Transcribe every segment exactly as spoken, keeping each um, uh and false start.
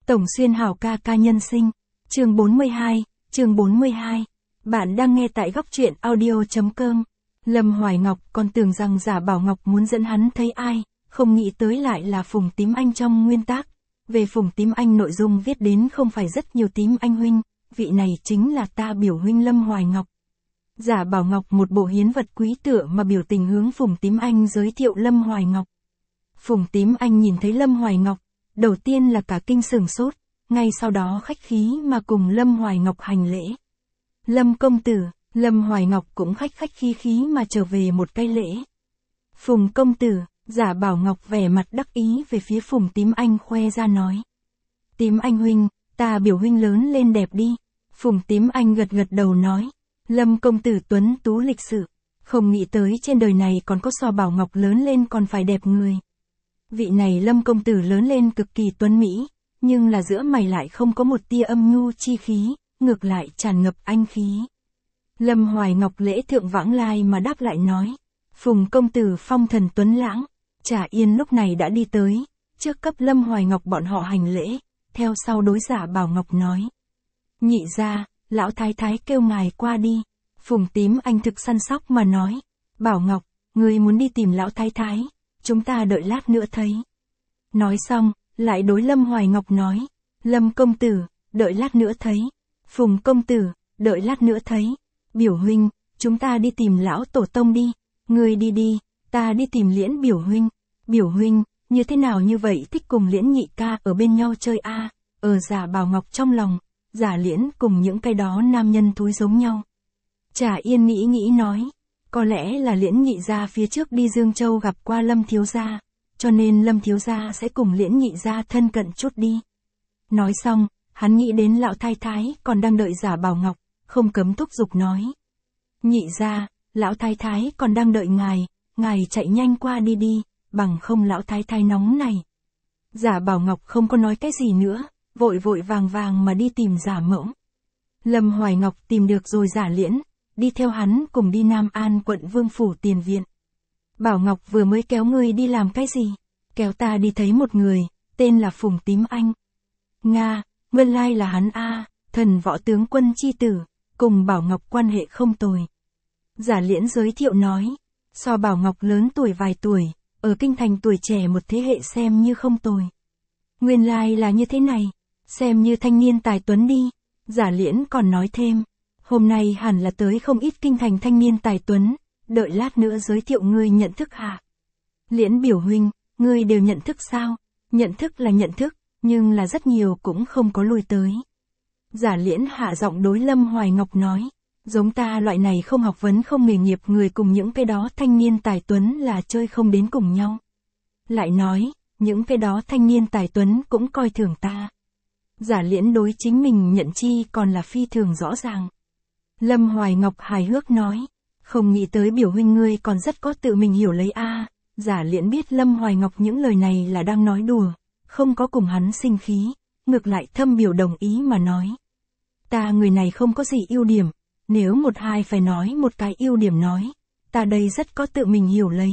Tổng Xuyên Hào ca ca nhân sinh. Chương bốn mươi hai, chương bốn mươi hai. Bạn đang nghe tại góc truyện audio chấm com. Lâm Hoài Ngọc còn tưởng rằng Giả Bảo Ngọc muốn dẫn hắn thấy ai, không nghĩ tới lại là Phùng Tím Anh trong nguyên tác. Về Phùng Tím Anh nội dung viết đến không phải rất nhiều Tím Anh huynh, vị này chính là ta biểu huynh Lâm Hoài Ngọc. Giả Bảo Ngọc một bộ hiến vật quý tựa mà biểu tình hướng Phùng Tím Anh giới thiệu Lâm Hoài Ngọc. Phùng Tím Anh nhìn thấy Lâm Hoài Ngọc, đầu tiên là cả kinh sửng sốt, ngay sau đó khách khí mà cùng Lâm Hoài Ngọc hành lễ. Lâm công tử, Lâm Hoài Ngọc cũng khách khách khí khí mà trở về một cái lễ. Phùng công tử, Giả Bảo Ngọc vẻ mặt đắc ý về phía Phùng Tím Anh khoe ra nói. Tím Anh huynh, ta biểu huynh lớn lên đẹp đi. Phùng Tím Anh gật gật đầu nói. Lâm công tử tuấn tú lịch sự, không nghĩ tới trên đời này còn có so Bảo Ngọc lớn lên còn phải đẹp người. Vị này Lâm công tử lớn lên cực kỳ tuấn mỹ, nhưng là giữa mày lại không có một tia âm nhu chi khí, ngược lại tràn ngập anh khí. Lâm Hoài Ngọc lễ thượng vãng lai mà đáp lại nói. Phùng công tử phong thần tuấn lãng. Trà Yên lúc này đã đi tới, trước cấp Lâm Hoài Ngọc bọn họ hành lễ, theo sau đối Giả Bảo Ngọc nói. Nhị ra, lão thái thái kêu ngài qua đi. Phùng Tím Anh thực săn sóc mà nói. Bảo Ngọc, ngươi muốn đi tìm lão thái thái, chúng ta đợi lát nữa thấy. Nói xong, lại đối Lâm Hoài Ngọc nói. Lâm công tử, đợi lát nữa thấy. Phùng công tử, đợi lát nữa thấy. Biểu huynh, chúng ta đi tìm lão tổ tông đi. Ngươi đi đi, ta đi tìm Liễn biểu huynh. Biểu huynh, như thế nào như vậy thích cùng Liễn nhị ca ở bên nhau chơi a? À? Ở Giả Bảo Ngọc trong lòng, Giả Liễn cùng những cái đó nam nhân thúi giống nhau. Trà Yên nghĩ nghĩ nói. Có lẽ là Liễn nhị gia phía trước đi Dương Châu gặp qua Lâm thiếu gia, cho nên Lâm thiếu gia sẽ cùng Liễn nhị gia thân cận chút đi. Nói xong, hắn nghĩ đến lão thái thái còn đang đợi Giả Bảo Ngọc, không cấm thúc giục nói. Nhị gia, lão thái thái còn đang đợi ngài, ngài chạy nhanh qua đi đi, bằng không lão thái thái nóng này. Giả Bảo Ngọc không có nói cái gì nữa, vội vội vàng vàng mà đi tìm Giả Mẫu. Lâm Hoài Ngọc tìm được rồi Giả Liễn, đi theo hắn cùng đi Nam An quận Vương phủ tiền viện. Bảo Ngọc vừa mới kéo ngươi đi làm cái gì? Kéo ta đi thấy một người, tên là Phùng Tím Anh. Nga, nguyên lai là hắn a, thần võ tướng quân chi tử, cùng Bảo Ngọc quan hệ không tồi. Giả Liễn giới thiệu nói, so Bảo Ngọc lớn tuổi vài tuổi, ở kinh thành tuổi trẻ một thế hệ xem như không tồi. Nguyên lai là như thế này, xem như thanh niên tài tuấn đi. Giả Liễn còn nói thêm, hôm nay hẳn là tới không ít kinh thành thanh niên tài tuấn, đợi lát nữa giới thiệu ngươi nhận thức hả? Liễn biểu huynh, ngươi đều nhận thức sao? Nhận thức là nhận thức, nhưng là rất nhiều cũng không có lui tới. Giả Liễn hạ giọng đối Lâm Hoài Ngọc nói, giống ta loại này không học vấn không nghề nghiệp người cùng những cái đó thanh niên tài tuấn là chơi không đến cùng nhau. Lại nói, những cái đó thanh niên tài tuấn cũng coi thường ta. Giả Liễn đối chính mình nhận chi còn là phi thường rõ ràng. Lâm Hoài Ngọc hài hước nói, không nghĩ tới biểu huynh ngươi còn rất có tự mình hiểu lấy a. À. Giả Liễn biết Lâm Hoài Ngọc những lời này là đang nói đùa, không có cùng hắn sinh khí, ngược lại thâm biểu đồng ý mà nói. Ta người này không có gì ưu điểm, nếu một hai phải nói một cái ưu điểm nói, ta đây rất có tự mình hiểu lấy.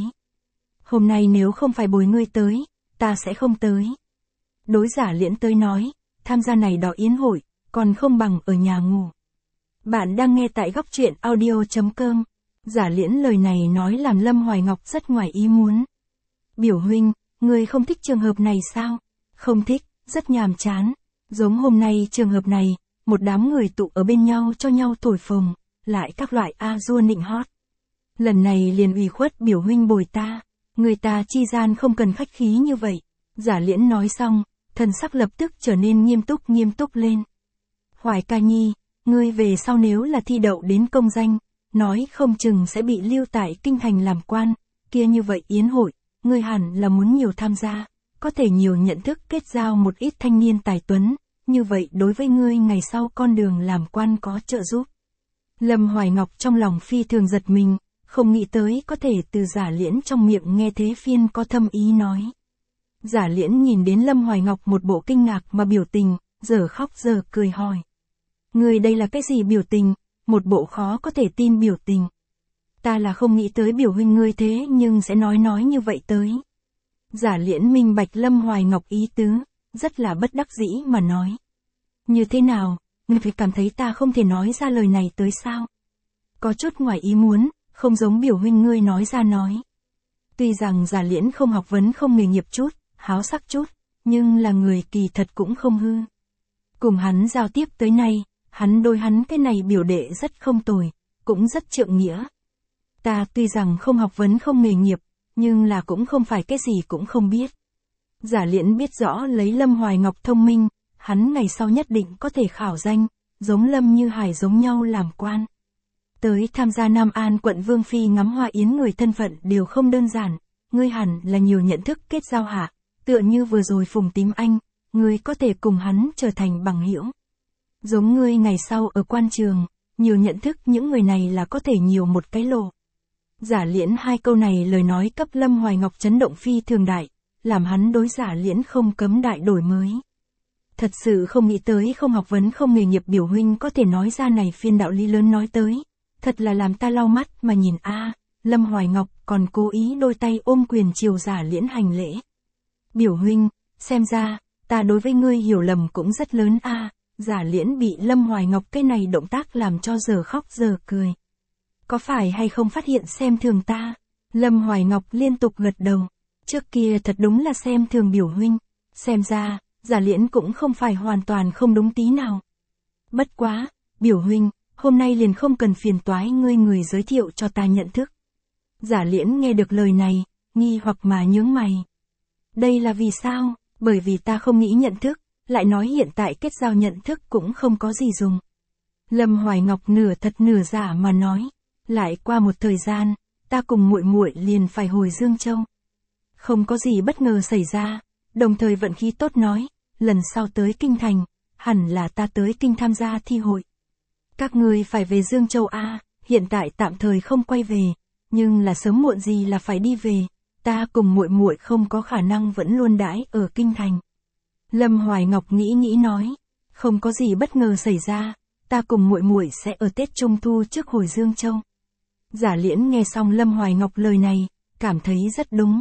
Hôm nay nếu không phải bồi ngươi tới, ta sẽ không tới. Đối Giả Liễn tới nói, tham gia này đỏ yến hội, còn không bằng ở nhà ngủ. Bạn đang nghe tại góc truyện audio chấm com. Giả Liễn lời này nói làm Lâm Hoài Ngọc rất ngoài ý muốn. Biểu huynh, ngươi không thích trường hợp này sao? Không thích, rất nhàm chán. Giống hôm nay trường hợp này, một đám người tụ ở bên nhau cho nhau thổi phồng, lại các loại a dua nịnh hót. Lần này liền ủy khuất biểu huynh bồi ta, người ta chi gian không cần khách khí như vậy. Giả Liễn nói xong, thần sắc lập tức trở nên nghiêm túc nghiêm túc lên. Hoài ca nhi, ngươi về sau nếu là thi đậu đến công danh, nói không chừng sẽ bị lưu tại kinh thành làm quan, kia như vậy yến hội, ngươi hẳn là muốn nhiều tham gia, có thể nhiều nhận thức kết giao một ít thanh niên tài tuấn, như vậy đối với ngươi ngày sau con đường làm quan có trợ giúp. Lâm Hoài Ngọc trong lòng phi thường giật mình, không nghĩ tới có thể từ Giả Liễn trong miệng nghe thế phiên có thâm ý nói. Giả Liễn nhìn đến Lâm Hoài Ngọc một bộ kinh ngạc mà biểu tình, giờ khóc giờ cười hỏi. Người đây là cái gì biểu tình, một bộ khó có thể tin biểu tình. Ta là không nghĩ tới biểu huynh ngươi thế nhưng sẽ nói nói như vậy tới. Giả Liễn minh bạch Lâm Hoài Ngọc ý tứ, rất là bất đắc dĩ mà nói. Như thế nào, ngươi phải cảm thấy ta không thể nói ra lời này tới sao? Có chút ngoài ý muốn, không giống biểu huynh ngươi nói ra nói. Tuy rằng Giả Liễn không học vấn không nghề nghiệp chút, háo sắc chút, nhưng là người kỳ thật cũng không hư. Cùng hắn giao tiếp tới nay, hắn đối hắn cái này biểu đệ rất không tồi, cũng rất trượng nghĩa. Ta tuy rằng không học vấn không nghề nghiệp, nhưng là cũng không phải cái gì cũng không biết. Giả Liễn biết rõ lấy Lâm Hoài Ngọc thông minh, hắn ngày sau nhất định có thể khảo danh, giống Lâm Như Hải giống nhau làm quan. Tới tham gia Nam An quận Vương Phi ngắm hoa yến người thân phận đều không đơn giản, ngươi hẳn là nhiều nhận thức kết giao hạ, tựa như vừa rồi Phùng Tím Anh, ngươi có thể cùng hắn trở thành bằng hữu. Giống ngươi ngày sau ở quan trường, nhiều nhận thức những người này là có thể nhiều một cái lộ. Giả Liễn hai câu này lời nói cấp Lâm Hoài Ngọc chấn động phi thường đại, làm hắn đối Giả Liễn không cấm đại đổi mới. Thật sự không nghĩ tới không học vấn không nghề nghiệp biểu huynh có thể nói ra này phiên đạo lý lớn nói tới. Thật là làm ta lau mắt mà nhìn a. Lâm Hoài Ngọc còn cố ý đôi tay ôm quyền chiều Giả Liễn hành lễ. Biểu huynh, xem ra, ta đối với ngươi hiểu lầm cũng rất lớn a. Giả Liễn bị Lâm Hoài Ngọc cái này động tác làm cho giờ khóc giờ cười. Có phải hay không phát hiện xem thường ta? Lâm Hoài Ngọc liên tục gật đầu. Trước kia thật đúng là xem thường biểu huynh. Xem ra, Giả Liễn cũng không phải hoàn toàn không đúng tí nào. Bất quá, biểu huynh, hôm nay liền không cần phiền toái ngươi người giới thiệu cho ta nhận thức. Giả Liễn nghe được lời này, nghi hoặc mà nhướng mày. Đây là vì sao? Bởi vì ta không nghĩ nhận thức, lại nói hiện tại kết giao nhận thức cũng không có gì dùng. Lâm Hoài Ngọc nửa thật nửa giả mà nói. Lại qua một thời gian, ta cùng muội muội liền phải hồi Dương Châu. Không có gì bất ngờ xảy ra, đồng thời vận khí tốt nói, lần sau tới Kinh Thành, hẳn là ta tới Kinh tham gia thi hội. Các ngươi phải về Dương Châu a, hiện tại tạm thời không quay về, nhưng là sớm muộn gì là phải đi về, ta cùng muội muội không có khả năng vẫn luôn đãi ở Kinh Thành. Lâm Hoài Ngọc nghĩ nghĩ nói, không có gì bất ngờ xảy ra, ta cùng muội muội sẽ ở Tết Trung Thu trước hồi Dương Châu. Giả Liễn nghe xong Lâm Hoài Ngọc lời này, cảm thấy rất đúng.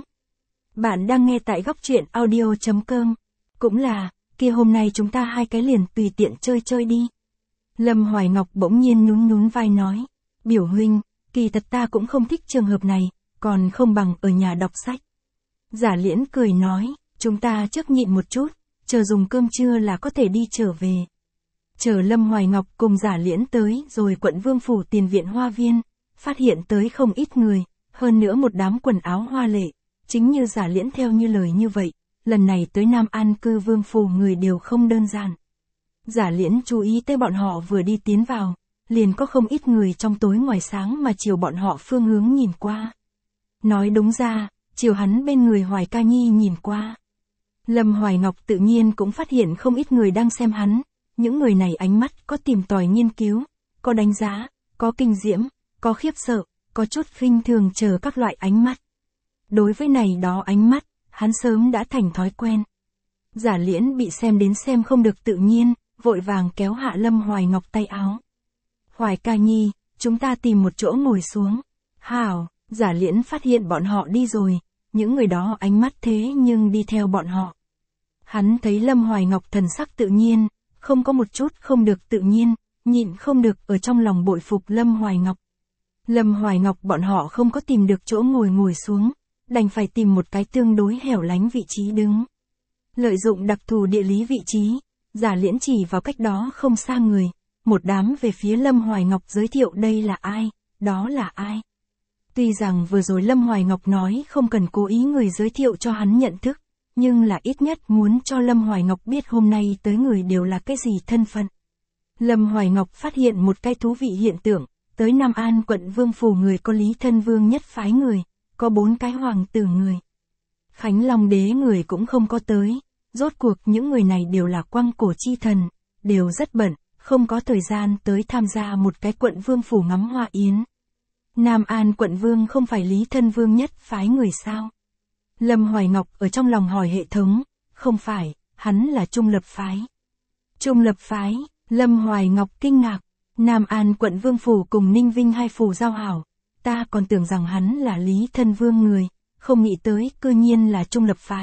Bạn đang nghe tại góc truyện audio chấm com. Cũng là, kia hôm nay chúng ta hai cái liền tùy tiện chơi chơi đi. Lâm Hoài Ngọc bỗng nhiên nhún nhún vai nói, biểu huynh, kỳ thật ta cũng không thích trường hợp này, còn không bằng ở nhà đọc sách. Giả Liễn cười nói, chúng ta trước nhịn một chút, chờ dùng cơm trưa là có thể đi trở về. Chờ Lâm Hoài Ngọc cùng Giả Liễn tới rồi quận Vương Phủ tiền viện hoa viên, phát hiện tới không ít người, hơn nữa một đám quần áo hoa lệ, chính như Giả Liễn theo như lời như vậy, lần này tới Nam An cư Vương Phủ người đều không đơn giản. Giả Liễn chú ý tới bọn họ vừa đi tiến vào, liền có không ít người trong tối ngoài sáng mà chiều bọn họ phương hướng nhìn qua. Nói đúng ra, chiều hắn bên người Hoài Ca Nhi nhìn qua. Lâm Hoài Ngọc tự nhiên cũng phát hiện không ít người đang xem hắn, những người này ánh mắt có tìm tòi nghiên cứu, có đánh giá, có kinh diễm, có khiếp sợ, có chút khinh thường chờ các loại ánh mắt. Đối với này đó ánh mắt, hắn sớm đã thành thói quen. Giả Liễn bị xem đến xem không được tự nhiên, vội vàng kéo hạ Lâm Hoài Ngọc tay áo. Hoài Ca Nhi, chúng ta tìm một chỗ ngồi xuống. Hảo, Giả Liễn phát hiện bọn họ đi rồi, những người đó ánh mắt thế nhưng đi theo bọn họ. Hắn thấy Lâm Hoài Ngọc thần sắc tự nhiên, không có một chút không được tự nhiên, nhịn không được ở trong lòng bội phục Lâm Hoài Ngọc. Lâm Hoài Ngọc bọn họ không có tìm được chỗ ngồi ngồi xuống, đành phải tìm một cái tương đối hẻo lánh vị trí đứng. Lợi dụng đặc thù địa lý vị trí, Giả Liễn chỉ vào cách đó không xa người, một đám về phía Lâm Hoài Ngọc giới thiệu đây là ai, đó là ai. Tuy rằng vừa rồi Lâm Hoài Ngọc nói không cần cố ý người giới thiệu cho hắn nhận thức, nhưng là ít nhất muốn cho Lâm Hoài Ngọc biết hôm nay tới người đều là cái gì thân phận. Lâm Hoài Ngọc phát hiện một cái thú vị hiện tượng, tới Nam An quận Vương Phủ người có Lý Thân Vương nhất phái người, có bốn cái hoàng tử người. Khánh Long đế người cũng không có tới, rốt cuộc những người này đều là quang cổ chi thần, đều rất bận, không có thời gian tới tham gia một cái quận Vương Phủ ngắm hoa yến. Nam An quận Vương không phải Lý Thân Vương nhất phái người sao? Lâm Hoài Ngọc ở trong lòng hỏi hệ thống, không phải, hắn là trung lập phái. Trung lập phái, Lâm Hoài Ngọc kinh ngạc, Nam An quận Vương Phủ cùng Ninh Vinh hai phủ giao hảo, ta còn tưởng rằng hắn là Lý Thân Vương người, không nghĩ tới cư nhiên là trung lập phái,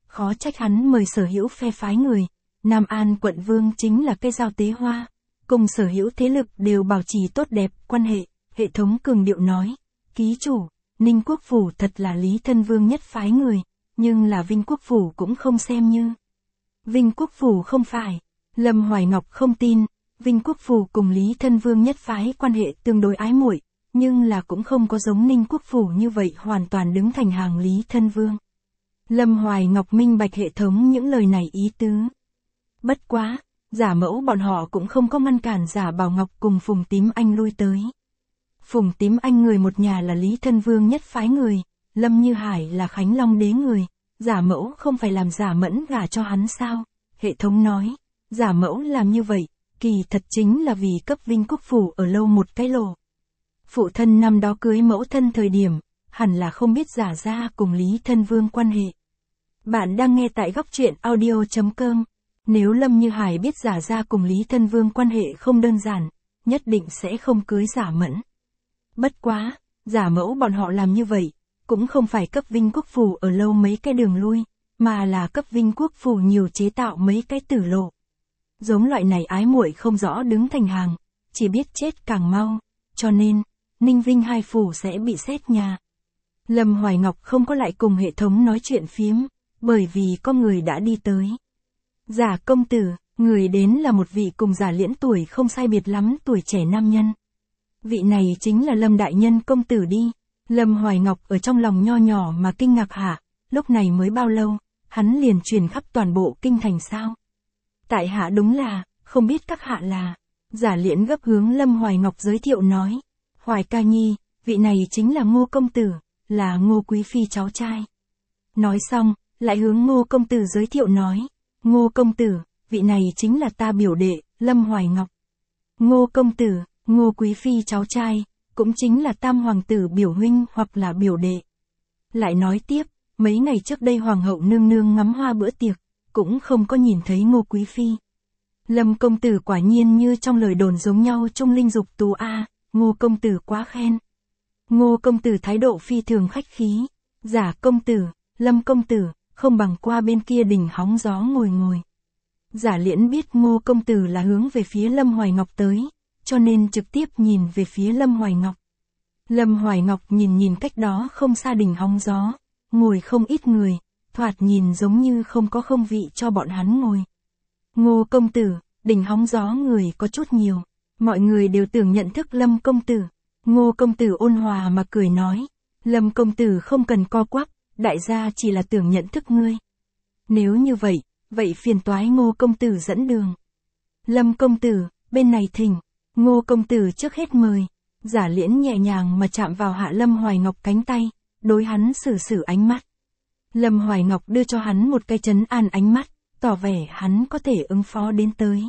khó trách hắn mời sở hữu phe phái người. Nam An quận vương chính là cây dao tế hoa, cùng sở hữu thế lực đều bảo trì tốt đẹp quan hệ. Hệ thống cường điệu nói, ký chủ, Ninh Quốc Phủ thật là Lý Thân Vương nhất phái người, nhưng là Vinh Quốc Phủ cũng không xem như. Vinh Quốc Phủ không phải. Lâm Hoài Ngọc không tin, Vinh Quốc Phủ cùng Lý Thân Vương nhất phái quan hệ tương đối ái muội, nhưng là cũng không có giống Ninh Quốc Phủ như vậy hoàn toàn đứng thành hàng Lý Thân Vương. Lâm Hoài Ngọc minh bạch hệ thống những lời này ý tứ. Bất quá, giả mẫu bọn họ cũng không có ngăn cản giả Bảo Ngọc cùng Phùng Tím Anh lui tới. Phùng Tím Anh người một nhà là Lý Thân Vương nhất phái người, Lâm Như Hải là Khánh Long đế người, giả mẫu không phải làm giả mẫn gả cho hắn sao? Hệ thống nói, giả mẫu làm như vậy, kỳ thật chính là vì cấp Vinh Quốc Phủ ở lâu một cái lồ. Phụ thân năm đó cưới mẫu thân thời điểm, hẳn là không biết giả ra cùng Lý Thân Vương quan hệ. Bạn đang nghe tại góc truyện audio chấm com. Nếu Lâm Như Hải biết giả ra cùng Lý Thân Vương quan hệ không đơn giản, nhất định sẽ không cưới giả mẫn. Bất quá, giả mẫu bọn họ làm như vậy, cũng không phải cấp Vinh Quốc Phủ ở lâu mấy cái đường lui, mà là cấp Vinh Quốc Phủ nhiều chế tạo mấy cái tử lộ. Giống loại này ái muội không rõ đứng thành hàng, chỉ biết chết càng mau, cho nên, Ninh Vinh hai phủ sẽ bị xét nhà. Lâm Hoài Ngọc không có lại cùng hệ thống nói chuyện phiếm, bởi vì có người đã đi tới. Giả công tử, người đến là một vị cùng giả liễn tuổi không sai biệt lắm tuổi trẻ nam nhân. Vị này chính là Lâm đại nhân công tử đi. Lâm Hoài Ngọc ở trong lòng nho nhỏ mà kinh ngạc hạ, lúc này mới bao lâu, hắn liền truyền khắp toàn bộ kinh thành sao. Tại hạ đúng là, không biết các hạ là. Giả liễn gấp hướng Lâm Hoài Ngọc giới thiệu nói. Hoài ca nhi, vị này chính là Ngô công tử, là Ngô quý phi cháu trai. Nói xong, lại hướng Ngô công tử giới thiệu nói. Ngô công tử, vị này chính là ta biểu đệ, Lâm Hoài Ngọc. Ngô công tử, Ngô quý phi cháu trai, cũng chính là tam hoàng tử biểu huynh hoặc là biểu đệ. Lại nói tiếp, mấy ngày trước đây hoàng hậu nương nương ngắm hoa bữa tiệc, cũng không có nhìn thấy Ngô quý phi. Lâm công tử quả nhiên như trong lời đồn giống nhau trung linh dục tú a, Ngô công tử quá khen. Ngô công tử thái độ phi thường khách khí. Giả công tử, Lâm công tử, không bằng qua bên kia đỉnh hóng gió ngồi ngồi. Giả liễn biết Ngô công tử là hướng về phía Lâm Hoài Ngọc tới, cho nên trực tiếp nhìn về phía Lâm Hoài Ngọc. Lâm Hoài Ngọc nhìn nhìn cách đó không xa đỉnh hóng gió, ngồi không ít người, thoạt nhìn giống như không có không vị cho bọn hắn ngồi. Ngô công tử, đỉnh hóng gió người có chút nhiều, mọi người đều tưởng nhận thức Lâm công tử. Ngô công tử ôn hòa mà cười nói, Lâm công tử không cần co quắp, đại gia chỉ là tưởng nhận thức ngươi. Nếu như vậy, vậy phiền toái Ngô công tử dẫn đường. Lâm công tử, bên này thỉnh. Ngô công tử trước hết mời. Giả liễn nhẹ nhàng mà chạm vào hạ Lâm Hoài Ngọc cánh tay, đối hắn xử xử ánh mắt. Lâm Hoài Ngọc đưa cho hắn một cái trấn an ánh mắt, tỏ vẻ hắn có thể ứng phó đến tới.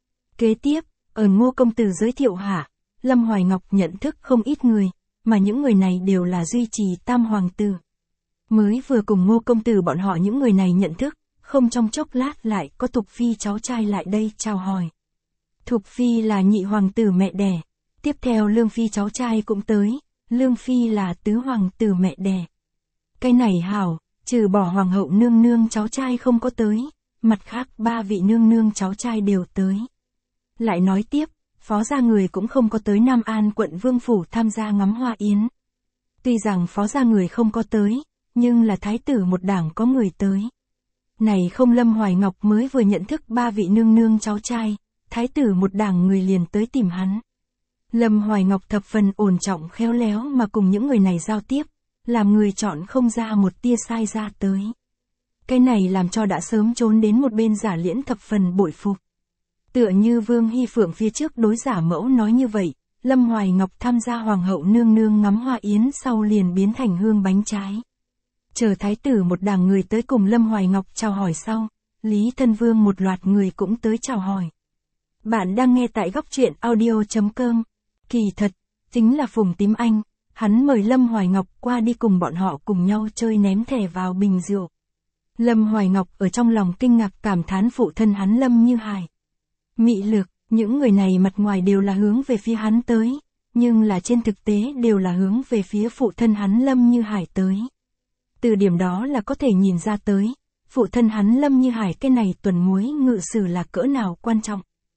Kế tiếp, ở Ngô công tử giới thiệu hạ, Lâm Hoài Ngọc nhận thức không ít người, mà những người này đều là duy trì tam hoàng tử. Mới vừa cùng Ngô công tử bọn họ những người này nhận thức, không trong chốc lát lại có Thục Phi cháu trai lại đây chào hỏi. Thục Phi là nhị hoàng tử mẹ đẻ, tiếp theo Lương Phi cháu trai cũng tới, Lương Phi là tứ hoàng tử mẹ đẻ. Cái này hảo, trừ bỏ hoàng hậu nương nương cháu trai không có tới, mặt khác ba vị nương nương cháu trai đều tới. Lại nói tiếp, phó gia người cũng không có tới Nam An quận Vương Phủ tham gia ngắm hoa yến. Tuy rằng phó gia người không có tới, nhưng là thái tử một đảng có người tới. Này không Lâm Hoài Ngọc mới vừa nhận thức ba vị nương nương cháu trai, thái tử một đảng người liền tới tìm hắn. Lâm Hoài Ngọc thập phần ổn trọng khéo léo mà cùng những người này giao tiếp, làm người chọn không ra một tia sai ra tới. Cái này làm cho đã sớm trốn đến một bên giả liễn thập phần bội phục. Tựa như Vương Hy Phượng phía trước đối giả mẫu nói như vậy, Lâm Hoài Ngọc tham gia hoàng hậu nương nương ngắm hoa yến sau liền biến thành hương bánh trái. Chờ thái tử một đảng người tới cùng Lâm Hoài Ngọc chào hỏi sau, Lý Thân Vương một loạt người cũng tới chào hỏi. Bạn đang nghe tại góc truyện audio chấm com. Kỳ thật, chính là Phùng Tím Anh, hắn mời Lâm Hoài Ngọc qua đi cùng bọn họ cùng nhau chơi ném thẻ vào bình rượu. Lâm Hoài Ngọc ở trong lòng kinh ngạc cảm thán phụ thân hắn Lâm Như Hải. Mị lực, những người này mặt ngoài đều là hướng về phía hắn tới, nhưng là trên thực tế đều là hướng về phía phụ thân hắn Lâm Như Hải tới. Từ điểm đó là có thể nhìn ra tới, phụ thân hắn Lâm Như Hải cái này tuần muối ngự sử là cỡ nào quan trọng.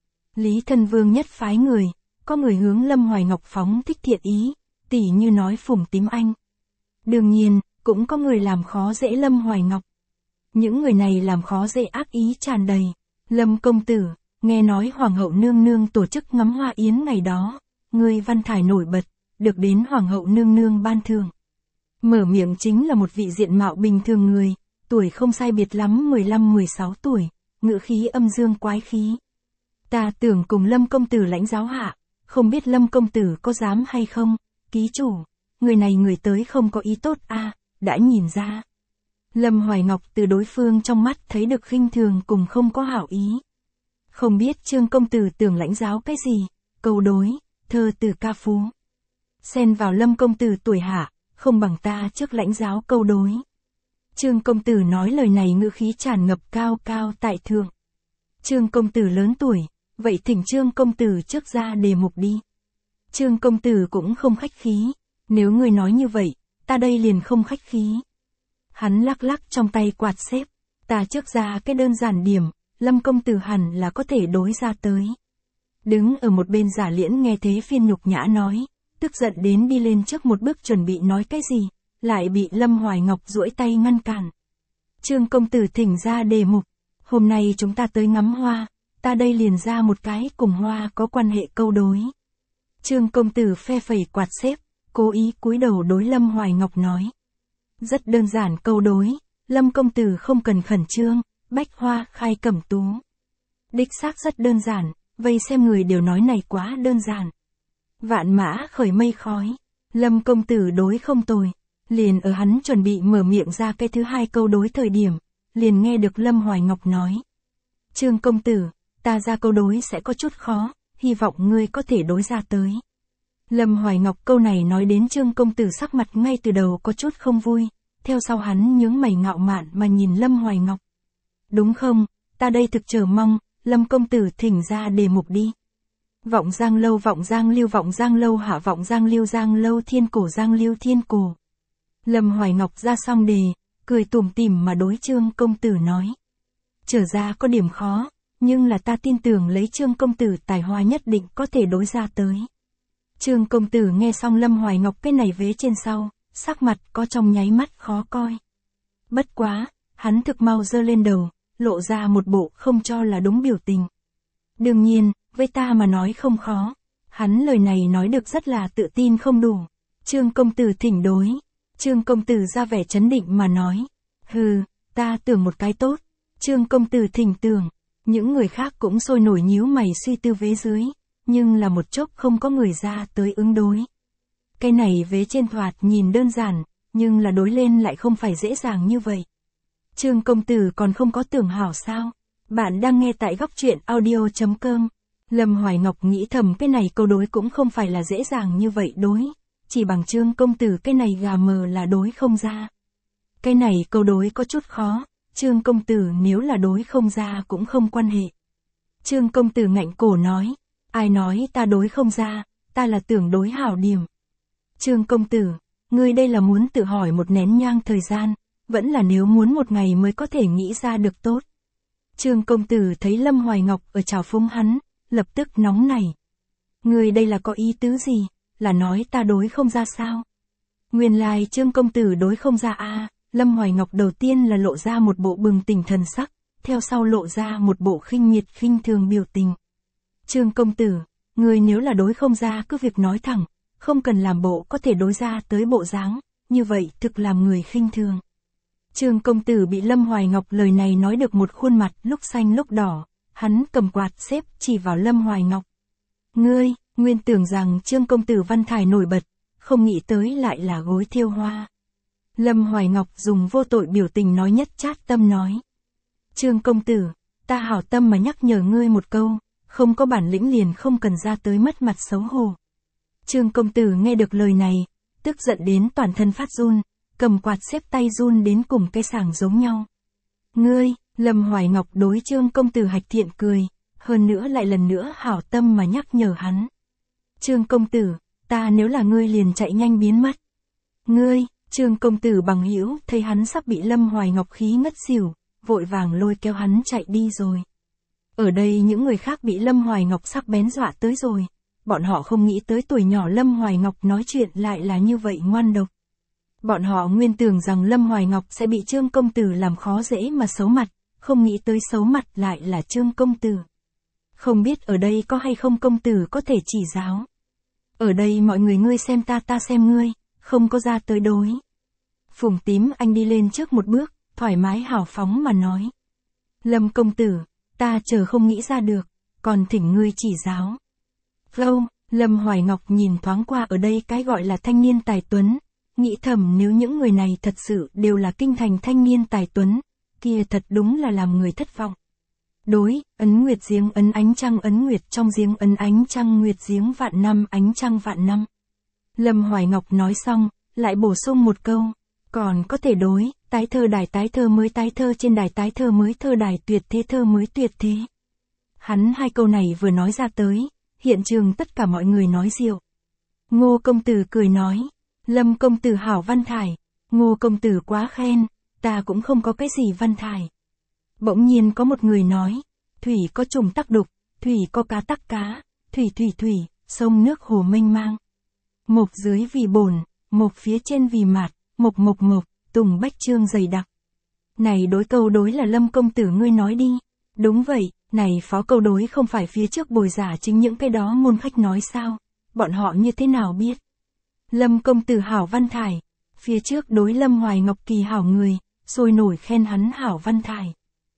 Lý Thân Vương nhất phái người, có người hướng Lâm Hoài Ngọc phóng thích thiện ý, tỉ như nói Phùng Tím Anh. Đương nhiên, cũng có người làm khó dễ Lâm Hoài Ngọc. Những người này làm khó dễ ác ý tràn đầy. Lâm công tử, nghe nói Hoàng hậu nương nương tổ chức ngắm hoa yến ngày đó, người văn thải nổi bật, được đến Hoàng hậu nương nương ban thưởng. Mở miệng chính là một vị diện mạo bình thường người, tuổi không sai biệt lắm mười lăm mười sáu tuổi, ngữ khí âm dương quái khí. Ta tưởng cùng Lâm công tử lãnh giáo hạ, không biết Lâm công tử có dám hay không, ký chủ, người này người tới không có ý tốt a, à, đã nhìn ra. Lâm Hoài Ngọc từ đối phương trong mắt thấy được khinh thường cùng không có hảo ý. Không biết Trương công tử tưởng lãnh giáo cái gì, câu đối, thơ từ ca phú. Xen vào Lâm công tử tuổi hạ, không bằng ta trước lãnh giáo câu đối. Trương công tử nói lời này ngữ khí tràn ngập cao cao tại thượng. Trương công tử lớn tuổi, vậy thỉnh Trương công tử trước ra đề mục đi. Trương công tử cũng không khách khí, nếu người nói như vậy, ta đây liền không khách khí. Hắn lắc lắc trong tay quạt xếp, ta trước ra cái đơn giản điểm, Lâm công tử hẳn là có thể đối ra tới. Đứng ở một bên Giả Liễn nghe thế phiên nhục nhã nói, tức giận đến đi lên trước một bước chuẩn bị nói cái gì, lại bị Lâm Hoài Ngọc duỗi tay ngăn cản. Trương công tử thỉnh ra đề mục, hôm nay chúng ta tới ngắm hoa, ta đây liền ra một cái cùng hoa có quan hệ câu đối. Trương công tử phe phẩy quạt xếp, cố ý cúi đầu đối Lâm Hoài Ngọc nói. Rất đơn giản câu đối, Lâm công tử không cần khẩn trương, bách hoa khai cẩm tú. Đích xác rất đơn giản, vây xem người đều nói này quá đơn giản. Vạn mã khởi mây khói, Lâm công tử đối không tồi. Liền ở hắn chuẩn bị mở miệng ra cái thứ hai câu đối thời điểm, liền nghe được Lâm Hoài Ngọc nói. Trương công tử, ta ra câu đối sẽ có chút khó, hy vọng ngươi có thể đối ra tới. Lâm Hoài Ngọc câu này nói đến Trương công tử sắc mặt ngay từ đầu có chút không vui, theo sau hắn nhướng mày ngạo mạn mà nhìn Lâm Hoài Ngọc. Đúng không, ta đây thực chờ mong, Lâm công tử thỉnh ra đề mục đi. Vọng Giang Lâu Vọng Giang Lưu Vọng Giang Lâu Hạ Vọng Giang Lưu Giang Lâu Thiên Cổ Giang Lưu Thiên Cổ. Lâm Hoài Ngọc ra xong đề, cười tủm tỉm mà đối Trương công tử nói. Trở ra có điểm khó, nhưng là ta tin tưởng lấy Trương công tử tài hoa nhất định có thể đối ra tới. Trương công tử nghe xong Lâm Hoài Ngọc cái này vế trên sau, sắc mặt có trong nháy mắt khó coi. Bất quá, hắn thực mau giơ lên đầu, lộ ra một bộ không cho là đúng biểu tình. Đương nhiên, với ta mà nói không khó. Hắn lời này nói được rất là tự tin không đủ. Trương công tử thỉnh đối. Trương công tử ra vẻ chấn định mà nói. Hừ, ta tưởng một cái tốt. Trương công tử thỉnh tưởng. Những người khác cũng sôi nổi nhíu mày suy tư vế dưới. Nhưng là một chốc không có người ra tới ứng đối. Cái này vế trên thoạt nhìn đơn giản, nhưng là đối lên lại không phải dễ dàng như vậy. Trương công tử còn không có tưởng hảo sao? Bạn đang nghe tại góc truyện audio chấm com. Lâm Hoài Ngọc nghĩ thầm cái này câu đối cũng không phải là dễ dàng như vậy đối. Chỉ bằng Trương công tử cái này gà mờ là đối không ra. Cái này câu đối có chút khó, Trương công tử nếu là đối không ra cũng không quan hệ. Trương công tử ngạnh cổ nói, ai nói ta đối không ra, ta là tưởng đối hảo điểm. Trương công tử, ngươi đây là muốn tự hỏi một nén nhang thời gian, vẫn là nếu muốn một ngày mới có thể nghĩ ra được tốt. Trương công tử thấy Lâm Hoài Ngọc ở trào phúng hắn, lập tức nóng nảy. Ngươi đây là có ý tứ gì, là nói ta đối không ra sao? Nguyên lai Trương công tử đối không ra a. À, Lâm Hoài Ngọc đầu tiên là lộ ra một bộ bừng tỉnh thần sắc, theo sau lộ ra một bộ khinh miệt khinh thường biểu tình. Trương công tử, ngươi nếu là đối không ra cứ việc nói thẳng, không cần làm bộ có thể đối ra tới bộ dáng, như vậy thực làm người khinh thường. Trương công tử bị Lâm Hoài Ngọc lời này nói được một khuôn mặt lúc xanh lúc đỏ, hắn cầm quạt xếp chỉ vào Lâm Hoài Ngọc. Ngươi, nguyên tưởng rằng Trương công tử văn thải nổi bật, không nghĩ tới lại là gối thêu hoa. Lâm Hoài Ngọc dùng vô tội biểu tình nói nhất chát tâm nói. Trương công tử, ta hảo tâm mà nhắc nhở ngươi một câu, không có bản lĩnh liền không cần ra tới mất mặt xấu hổ. Trương công tử nghe được lời này, tức giận đến toàn thân phát run, cầm quạt xếp tay run đến cùng cái sàng giống nhau. Ngươi, Lâm Hoài Ngọc đối Trương công tử hạch thiện cười, hơn nữa lại lần nữa hảo tâm mà nhắc nhở hắn. Trương công tử, ta nếu là ngươi liền chạy nhanh biến mất. Ngươi, Trương công tử bằng hữu thấy hắn sắp bị Lâm Hoài Ngọc khí ngất xỉu, vội vàng lôi kéo hắn chạy đi rồi. Ở đây những người khác bị Lâm Hoài Ngọc sắc bén dọa tới rồi. Bọn họ không nghĩ tới tuổi nhỏ Lâm Hoài Ngọc nói chuyện lại là như vậy ngoan độc. Bọn họ nguyên tưởng rằng Lâm Hoài Ngọc sẽ bị Trương công tử làm khó dễ mà xấu mặt, không nghĩ tới xấu mặt lại là Trương công tử. Không biết ở đây có hay không công tử có thể chỉ giáo. Ở đây mọi người ngươi xem ta ta xem ngươi, không có ra tới đối. Phùng Tím Anh đi lên trước một bước, thoải mái hào phóng mà nói. Lâm công tử, ta chờ không nghĩ ra được, còn thỉnh ngươi chỉ giáo. Lâu, Lâm Hoài Ngọc nhìn thoáng qua ở đây cái gọi là thanh niên tài tuấn, nghĩ thầm nếu những người này thật sự đều là kinh thành thanh niên tài tuấn, kia thật đúng là làm người thất vọng. Đối, ấn nguyệt giếng ấn ánh trăng ấn nguyệt trong giếng ấn ánh trăng nguyệt giếng vạn năm ánh trăng vạn năm. Lâm Hoài Ngọc nói xong, lại bổ sung một câu, còn có thể đối, tái thơ đài tái thơ mới tái thơ trên đài tái thơ mới thơ đài tuyệt thế thơ mới tuyệt thế. Hắn hai câu này vừa nói ra tới, hiện trường tất cả mọi người nói rượu. Ngô công tử cười nói, Lâm công tử hảo văn thải, Ngô công tử quá khen, ta cũng không có cái gì văn thải. Bỗng nhiên có một người nói, thủy có trùng tắc đục, thủy có cá tắc cá, thủy thủy thủy, sông nước hồ mênh mang. Mộc dưới vì bồn, mộc phía trên vì mạt, mộc mộc mộc, tùng bách trương dày đặc. Này đối câu đối là Lâm công tử ngươi nói đi. Đúng vậy, này phó câu đối không phải phía trước bồi giả chính những cái đó môn khách nói sao, bọn họ như thế nào biết. Lâm công tử hảo văn thải, phía trước đối Lâm Hoài Ngọc kỳ hảo người, sôi nổi khen hắn hảo văn thải.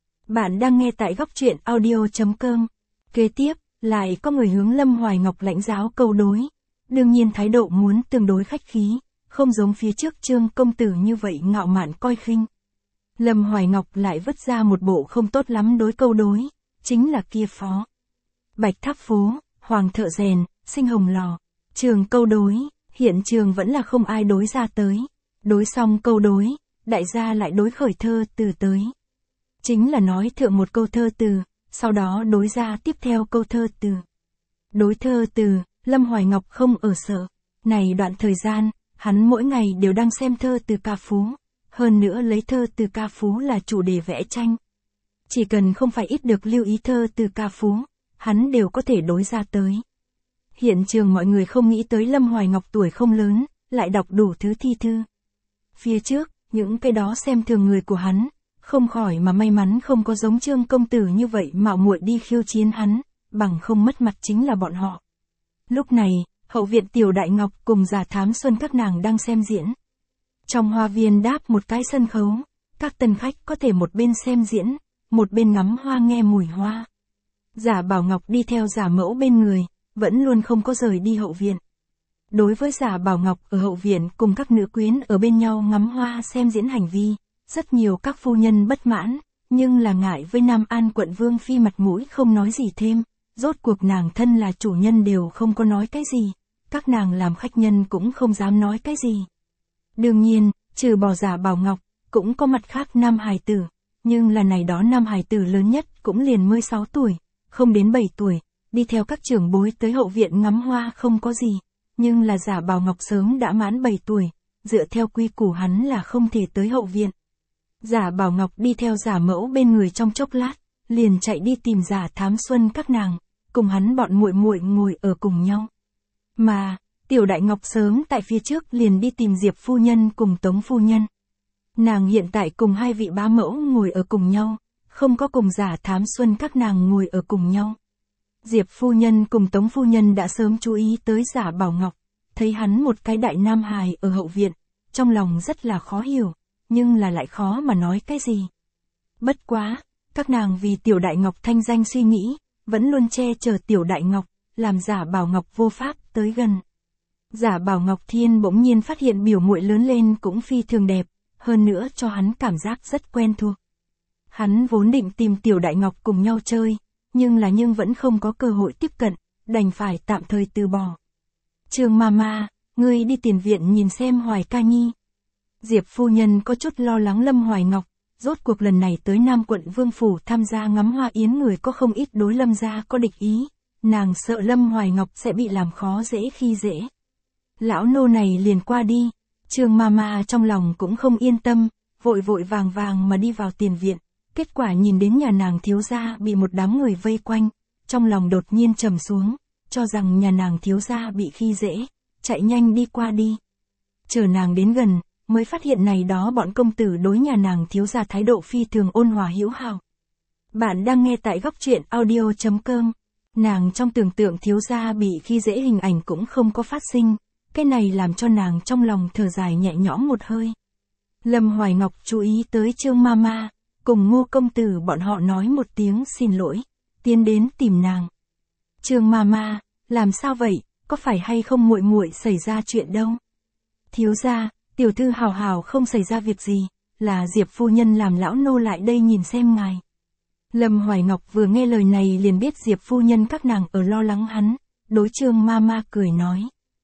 Bạn đang nghe tại góc truyện audio.com. Kế tiếp, lại có người hướng Lâm Hoài Ngọc lãnh giáo câu đối. Đương nhiên thái độ muốn tương đối khách khí, không giống phía trước Trương công tử như vậy ngạo mạn coi khinh. Lâm Hoài Ngọc lại vứt ra một bộ không tốt lắm đối câu đối, chính là kia phó. Bạch Tháp Phố, Hoàng Thợ Rèn, Sinh Hồng Lò, trường câu đối, hiện trường vẫn là không ai đối ra tới. Đối xong câu đối, đại gia lại đối khởi thơ từ tới. Chính là nói thượng một câu thơ từ, sau đó đối ra tiếp theo câu thơ từ. Đối thơ từ, Lâm Hoài Ngọc không ở sợ. Này đoạn thời gian, hắn mỗi ngày đều đang xem thơ từ ca phú. Hơn nữa lấy thơ từ ca phú là chủ đề vẽ tranh. Chỉ cần không phải ít được lưu ý thơ từ ca phú, hắn đều có thể đối ra tới. Hiện trường mọi người không nghĩ tới Lâm Hoài Ngọc tuổi không lớn, lại đọc đủ thứ thi thư. Phía trước, những cái đó xem thường người của hắn, không khỏi mà may mắn không có giống Trương công tử như vậy mạo muội đi khiêu chiến hắn, bằng không mất mặt chính là bọn họ. Lúc này, hậu viện Tiểu Đại Ngọc cùng Giả Thám Xuân các nàng đang xem diễn. Trong hoa viên đáp một cái sân khấu, các tân khách có thể một bên xem diễn, một bên ngắm hoa nghe mùi hoa. Giả Bảo Ngọc đi theo Giả Mẫu bên người, vẫn luôn không có rời đi hậu viện. Đối với Giả Bảo Ngọc ở hậu viện cùng các nữ quyến ở bên nhau ngắm hoa xem diễn hành vi, rất nhiều các phu nhân bất mãn, nhưng là ngại với Nam An quận Vương Phi mặt mũi không nói gì thêm, rốt cuộc nàng thân là chủ nhân đều không có nói cái gì, các nàng làm khách nhân cũng không dám nói cái gì. Đương nhiên, trừ bỏ Giả Bảo Ngọc, cũng có mặt khác nam hài tử, nhưng là này đó nam hài tử lớn nhất cũng liền mười sáu tuổi, không đến bảy tuổi, đi theo các trưởng bối tới hậu viện ngắm hoa không có gì, nhưng là Giả Bảo Ngọc sớm đã mãn bảy tuổi, dựa theo quy củ hắn là không thể tới hậu viện. Giả Bảo Ngọc đi theo Giả Mẫu bên người trong chốc lát, liền chạy đi tìm Giả Thám Xuân các nàng, cùng hắn bọn muội muội ngồi ở cùng nhau. Mà, Tiểu Đại Ngọc sớm tại phía trước liền đi tìm Diệp phu nhân cùng Tống phu nhân. Nàng hiện tại cùng hai vị bá mẫu ngồi ở cùng nhau, không có cùng Giả Thám Xuân các nàng ngồi ở cùng nhau. Diệp phu nhân cùng Tống phu nhân đã sớm chú ý tới Giả Bảo Ngọc, thấy hắn một cái đại nam hài ở hậu viện, trong lòng rất là khó hiểu, nhưng là lại khó mà nói cái gì. Bất quá, các nàng vì Tiểu Đại Ngọc thanh danh suy nghĩ, vẫn luôn che chở Tiểu Đại Ngọc, làm Giả Bảo Ngọc vô pháp tới gần. Giả Bảo Ngọc Thiên bỗng nhiên phát hiện biểu muội lớn lên cũng phi thường đẹp, hơn nữa cho hắn cảm giác rất quen thuộc. Hắn vốn định tìm Tiểu Đại Ngọc cùng nhau chơi, nhưng là nhưng vẫn không có cơ hội tiếp cận, đành phải tạm thời từ bỏ. Trương Mama, ngươi đi tiền viện nhìn xem Hoài ca nhi. Diệp phu nhân có chút lo lắng Lâm Hoài Ngọc, rốt cuộc lần này tới Nam quận Vương Phủ tham gia ngắm hoa yến người có không ít đối Lâm gia có địch ý, nàng sợ Lâm Hoài Ngọc sẽ bị làm khó dễ khi dễ. Lão nô này liền qua đi, Trương Mama trong lòng cũng không yên tâm, vội vội vàng vàng mà đi vào tiền viện, Kết quả nhìn đến nhà nàng thiếu gia bị một đám người vây quanh, trong lòng đột nhiên trầm xuống, cho rằng nhà nàng thiếu gia bị khi dễ, chạy nhanh đi qua đi. Chờ nàng đến gần, mới phát hiện này đó bọn công tử đối nhà nàng thiếu gia thái độ phi thường ôn hòa hữu hảo. Bạn đang nghe tại góc truyện audio chấm com. Nàng trong tưởng tượng thiếu gia bị khi dễ hình ảnh cũng không có phát sinh, cái này làm cho nàng trong lòng thở dài nhẹ nhõm một hơi. Lâm Hoài Ngọc chú ý tới Trương Mama, cùng Ngô công tử bọn họ nói một tiếng xin lỗi, tiến đến tìm nàng. Trương Mama, làm sao vậy, có phải hay không muội muội xảy ra chuyện đâu? Thiếu gia, tiểu thư hào hào không xảy ra việc gì, là Diệp phu nhân làm lão nô lại đây nhìn xem ngài. Lâm Hoài Ngọc vừa nghe lời này liền biết Diệp phu nhân các nàng ở lo lắng hắn, đối Trương Mama cười nói.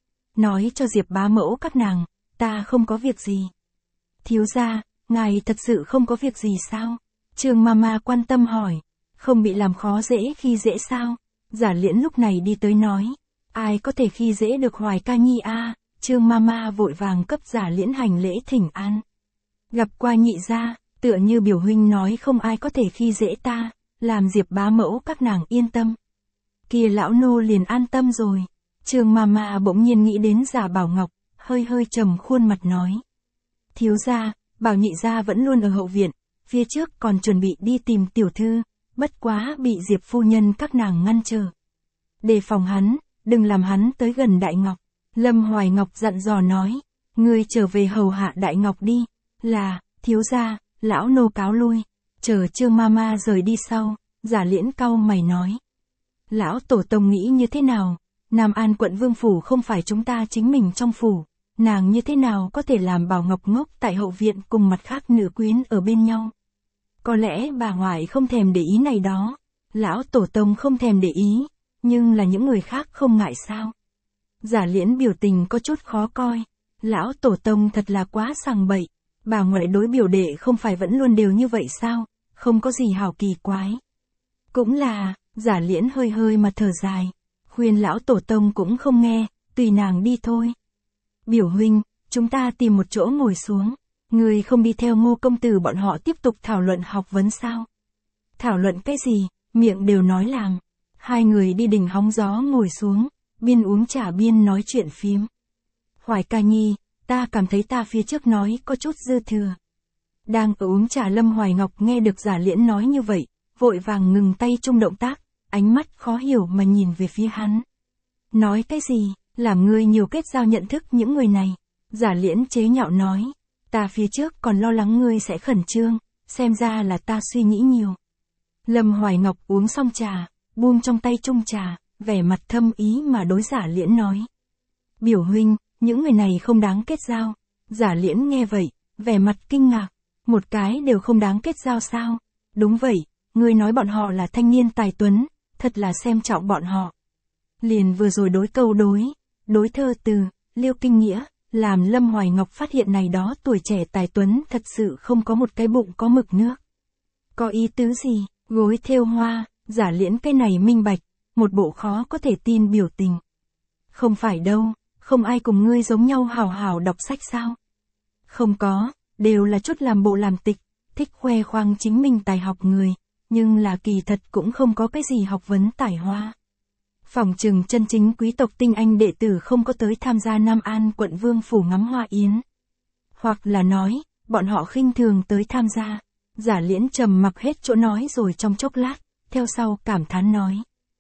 Nói cho Diệp bá mẫu các nàng, ta không có việc gì. Thiếu gia, ngài thật sự không có việc gì sao? Trương Mama quan tâm hỏi, không bị làm khó dễ khi dễ sao? Giả Liễn lúc này đi tới nói, ai có thể khi dễ được Hoài ca nhi a? À? Trương Mama vội vàng cấp Giả Liễn hành lễ thỉnh an. Gặp qua nhị gia, tựa như biểu huynh nói không ai có thể khi dễ ta, làm Diệp bá mẫu các nàng yên tâm. Kia lão nô liền an tâm rồi. Trương Mama bỗng nhiên nghĩ đến Giả Bảo Ngọc, hơi hơi trầm khuôn mặt nói. Thiếu gia, Bảo nhị gia vẫn luôn ở hậu viện, phía trước còn chuẩn bị đi tìm tiểu thư, bất quá bị Diệp phu nhân các nàng ngăn trở. Đề phòng hắn, đừng làm hắn tới gần Đại Ngọc. Lâm Hoài Ngọc dặn dò nói, ngươi trở về hầu hạ Đại Ngọc đi, là, thiếu gia, lão nô cáo lui. Chờ Trương Mama rời đi sau, Giả Liễn cau mày nói. Lão tổ tông nghĩ như thế nào? Nam An quận vương phủ không phải chúng ta chính mình trong phủ, nàng như thế nào có thể làm Bảo Ngọc ngốc tại hậu viện cùng mặt khác nữ quyến ở bên nhau? Có lẽ bà ngoại không thèm để ý này đó, lão tổ tông không thèm để ý, nhưng là những người khác không ngại sao? Giả Liễn biểu tình có chút khó coi, lão tổ tông thật là quá sằng bậy, bà ngoại đối biểu đệ không phải vẫn luôn đều như vậy sao, không có gì hảo kỳ quái. Cũng là, Giả Liễn hơi hơi mà thở dài, khuyên lão tổ tông cũng không nghe, tùy nàng đi thôi. Biểu huynh, chúng ta tìm một chỗ ngồi xuống, người không đi theo Ngô công tử bọn họ tiếp tục thảo luận học vấn sao? Thảo luận cái gì, miệng đều nói làm. Hai người đi đỉnh hóng gió ngồi xuống, biên uống trà biên nói chuyện phím. Hoài ca nhi, ta cảm thấy ta phía trước nói có chút dư thừa. Đang ở uống trà Lâm Hoài Ngọc nghe được Giả Liễn nói như vậy, vội vàng ngừng tay chung động tác, ánh mắt khó hiểu mà nhìn về phía hắn. Nói cái gì, làm ngươi nhiều kết giao nhận thức những người này. Giả Liễn chế nhạo nói, ta phía trước còn lo lắng ngươi sẽ khẩn trương, xem ra là ta suy nghĩ nhiều. Lâm Hoài Ngọc uống xong trà, buông trong tay chung trà, vẻ mặt thâm ý mà đối Giả Liễn nói. Biểu huynh, những người này không đáng kết giao. Giả Liễn nghe vậy, vẻ mặt kinh ngạc, một cái đều không đáng kết giao sao? Đúng vậy, ngươi nói bọn họ là thanh niên tài tuấn, thật là xem trọng bọn họ. Liền vừa rồi đối câu đối, đối thơ từ, liêu kinh nghĩa, làm Lâm Hoài Ngọc phát hiện này đó tuổi trẻ tài tuấn thật sự không có một cái bụng có mực nước. Có ý tứ gì, gối thêu hoa, Giả Liễn cái này minh bạch, một bộ khó có thể tin biểu tình. Không phải đâu, không ai cùng ngươi giống nhau hào hào đọc sách sao? Không có, đều là chút làm bộ làm tịch, thích khoe khoang chính mình tài học người, nhưng là kỳ thật cũng không có cái gì học vấn tài hoa. Phỏng chừng chân chính quý tộc tinh anh đệ tử không có tới tham gia Nam An quận vương phủ ngắm hoa yến. Hoặc là nói, bọn họ khinh thường tới tham gia. Giả Liễn trầm mặc hết chỗ nói rồi trong chốc lát, theo sau cảm thán nói.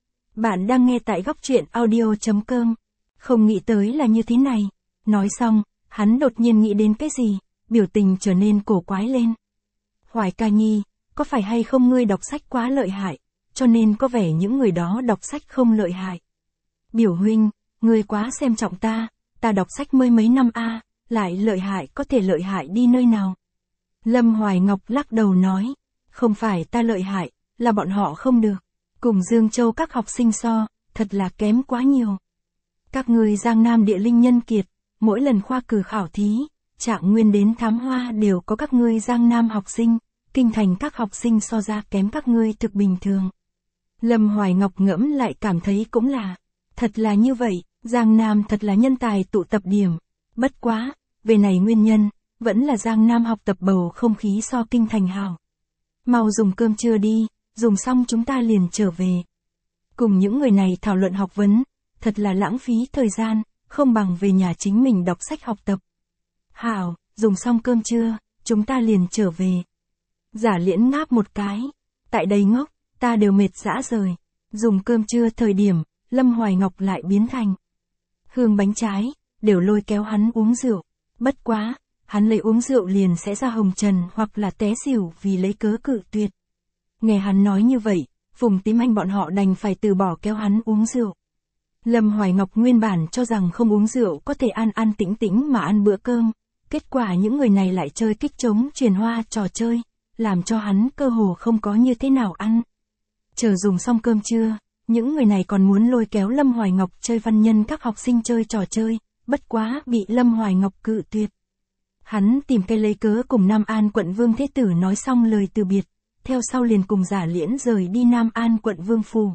Bạn đang nghe tại góc truyện audio chấm com. Không nghĩ tới là như thế này. Nói xong, hắn đột nhiên nghĩ đến cái gì, biểu tình trở nên cổ quái lên. Hoài ca nhi, có phải hay không ngươi đọc sách quá lợi hại, cho nên có vẻ những người đó đọc sách không lợi hại. Biểu huynh, ngươi quá xem trọng ta, ta đọc sách mới mấy năm a, à, lại lợi hại có thể lợi hại đi nơi nào. Lâm Hoài Ngọc lắc đầu nói, không phải ta lợi hại, là bọn họ không được. Cùng Dương Châu các học sinh so, thật là kém quá nhiều. Các ngươi Giang Nam địa linh nhân kiệt, mỗi lần khoa cử khảo thí, Trạng Nguyên đến thám hoa đều có các ngươi Giang Nam học sinh, kinh thành các học sinh so ra kém các ngươi thực bình thường. Lâm Hoài Ngọc ngẫm lại cảm thấy cũng là, thật là như vậy, Giang Nam thật là nhân tài tụ tập điểm. Bất quá, về này nguyên nhân, vẫn là Giang Nam học tập bầu không khí so kinh thành hào. Mau dùng cơm trưa đi, dùng xong chúng ta liền trở về. Cùng những người này thảo luận học vấn, thật là lãng phí thời gian, không bằng về nhà chính mình đọc sách học tập. Hảo, dùng xong cơm trưa, chúng ta liền trở về. Giả Liễn ngáp một cái. Tại đây ngốc, ta đều mệt rã rời. Dùng cơm trưa thời điểm, Lâm Hoài Ngọc lại biến thành hương bánh trái, đều lôi kéo hắn uống rượu. Bất quá, hắn lấy uống rượu liền sẽ ra hồng trần hoặc là té xỉu vì lấy cớ cự tuyệt. Nghe hắn nói như vậy, Phùng Tím Anh bọn họ đành phải từ bỏ kéo hắn uống rượu. Lâm Hoài Ngọc nguyên bản cho rằng không uống rượu có thể an an tĩnh tĩnh mà ăn bữa cơm. Kết quả những người này lại chơi kích trống truyền hoa trò chơi, làm cho hắn cơ hồ không có như thế nào ăn. Chờ dùng xong cơm trưa, những người này còn muốn lôi kéo Lâm Hoài Ngọc chơi văn nhân các học sinh chơi trò chơi, bất quá bị Lâm Hoài Ngọc cự tuyệt. Hắn tìm cây lấy cớ cùng Nam An quận Vương Thế Tử nói xong lời từ biệt, theo sau liền cùng Giả Liễn rời đi Nam An quận Vương Phủ.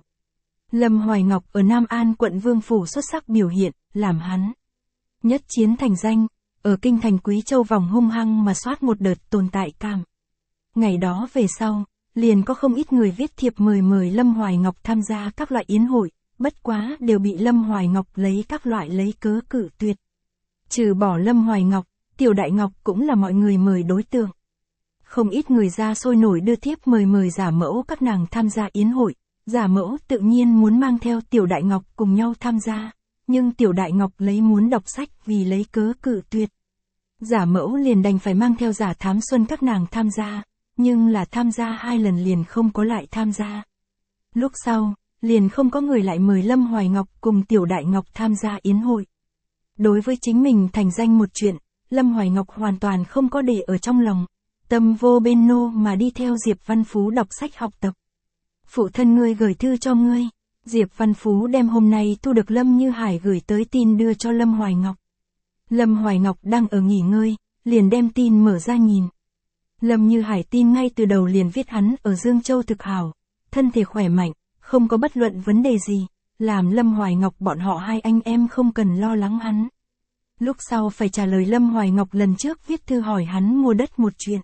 Lâm Hoài Ngọc ở Nam An quận Vương Phủ xuất sắc biểu hiện, làm hắn nhất chiến thành danh, ở kinh thành Quý Châu vòng hung hăng mà soát một đợt tồn tại cảm. Ngày đó về sau, liền có không ít người viết thiệp mời mời Lâm Hoài Ngọc tham gia các loại yến hội, bất quá đều bị Lâm Hoài Ngọc lấy các loại lấy cớ cự tuyệt. Trừ bỏ Lâm Hoài Ngọc, Tiểu Đại Ngọc cũng là mọi người mời đối tượng. Không ít người ra sôi nổi đưa thiếp mời mời Giả Mẫu các nàng tham gia yến hội, Giả Mẫu tự nhiên muốn mang theo Tiểu Đại Ngọc cùng nhau tham gia, nhưng Tiểu Đại Ngọc lấy muốn đọc sách vì lấy cớ cự tuyệt. Giả Mẫu liền đành phải mang theo Giả Thám Xuân các nàng tham gia, nhưng là tham gia hai lần liền không có lại tham gia. Lúc sau, liền không có người lại mời Lâm Hoài Ngọc cùng Tiểu Đại Ngọc tham gia yến hội. Đối với chính mình thành danh một chuyện, Lâm Hoài Ngọc hoàn toàn không có để ở trong lòng, tâm vô bên nô mà đi theo Diệp Văn Phú đọc sách học tập. Phụ thân ngươi gửi thư cho ngươi. Diệp Văn Phú đem hôm nay thu được Lâm Như Hải gửi tới tin đưa cho Lâm Hoài Ngọc. Lâm Hoài Ngọc đang ở nghỉ ngơi, liền đem tin mở ra nhìn. Lâm Như Hải tin ngay từ đầu liền viết hắn ở Dương Châu thực hảo, thân thể khỏe mạnh, không có bất luận vấn đề gì, làm Lâm Hoài Ngọc bọn họ hai anh em không cần lo lắng hắn. Lúc sau phải trả lời Lâm Hoài Ngọc lần trước viết thư hỏi hắn mua đất một chuyện.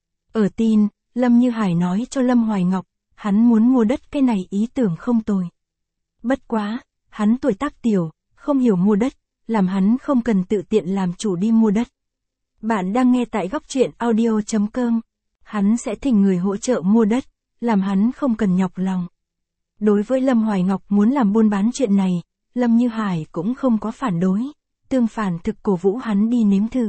Ở tin, Lâm Như Hải nói cho Lâm Hoài Ngọc, hắn muốn mua đất, cái này ý tưởng không tồi. Bất quá, hắn tuổi tác tiểu, không hiểu mua đất, làm hắn không cần tự tiện làm chủ đi mua đất. Bạn đang nghe tại góc truyện audio chấm com. Hắn sẽ thỉnh người hỗ trợ mua đất, làm hắn không cần nhọc lòng. Đối với Lâm Hoài Ngọc muốn làm buôn bán chuyện này, Lâm Như Hải cũng không có phản đối, tương phản thực cổ vũ hắn đi nếm thử.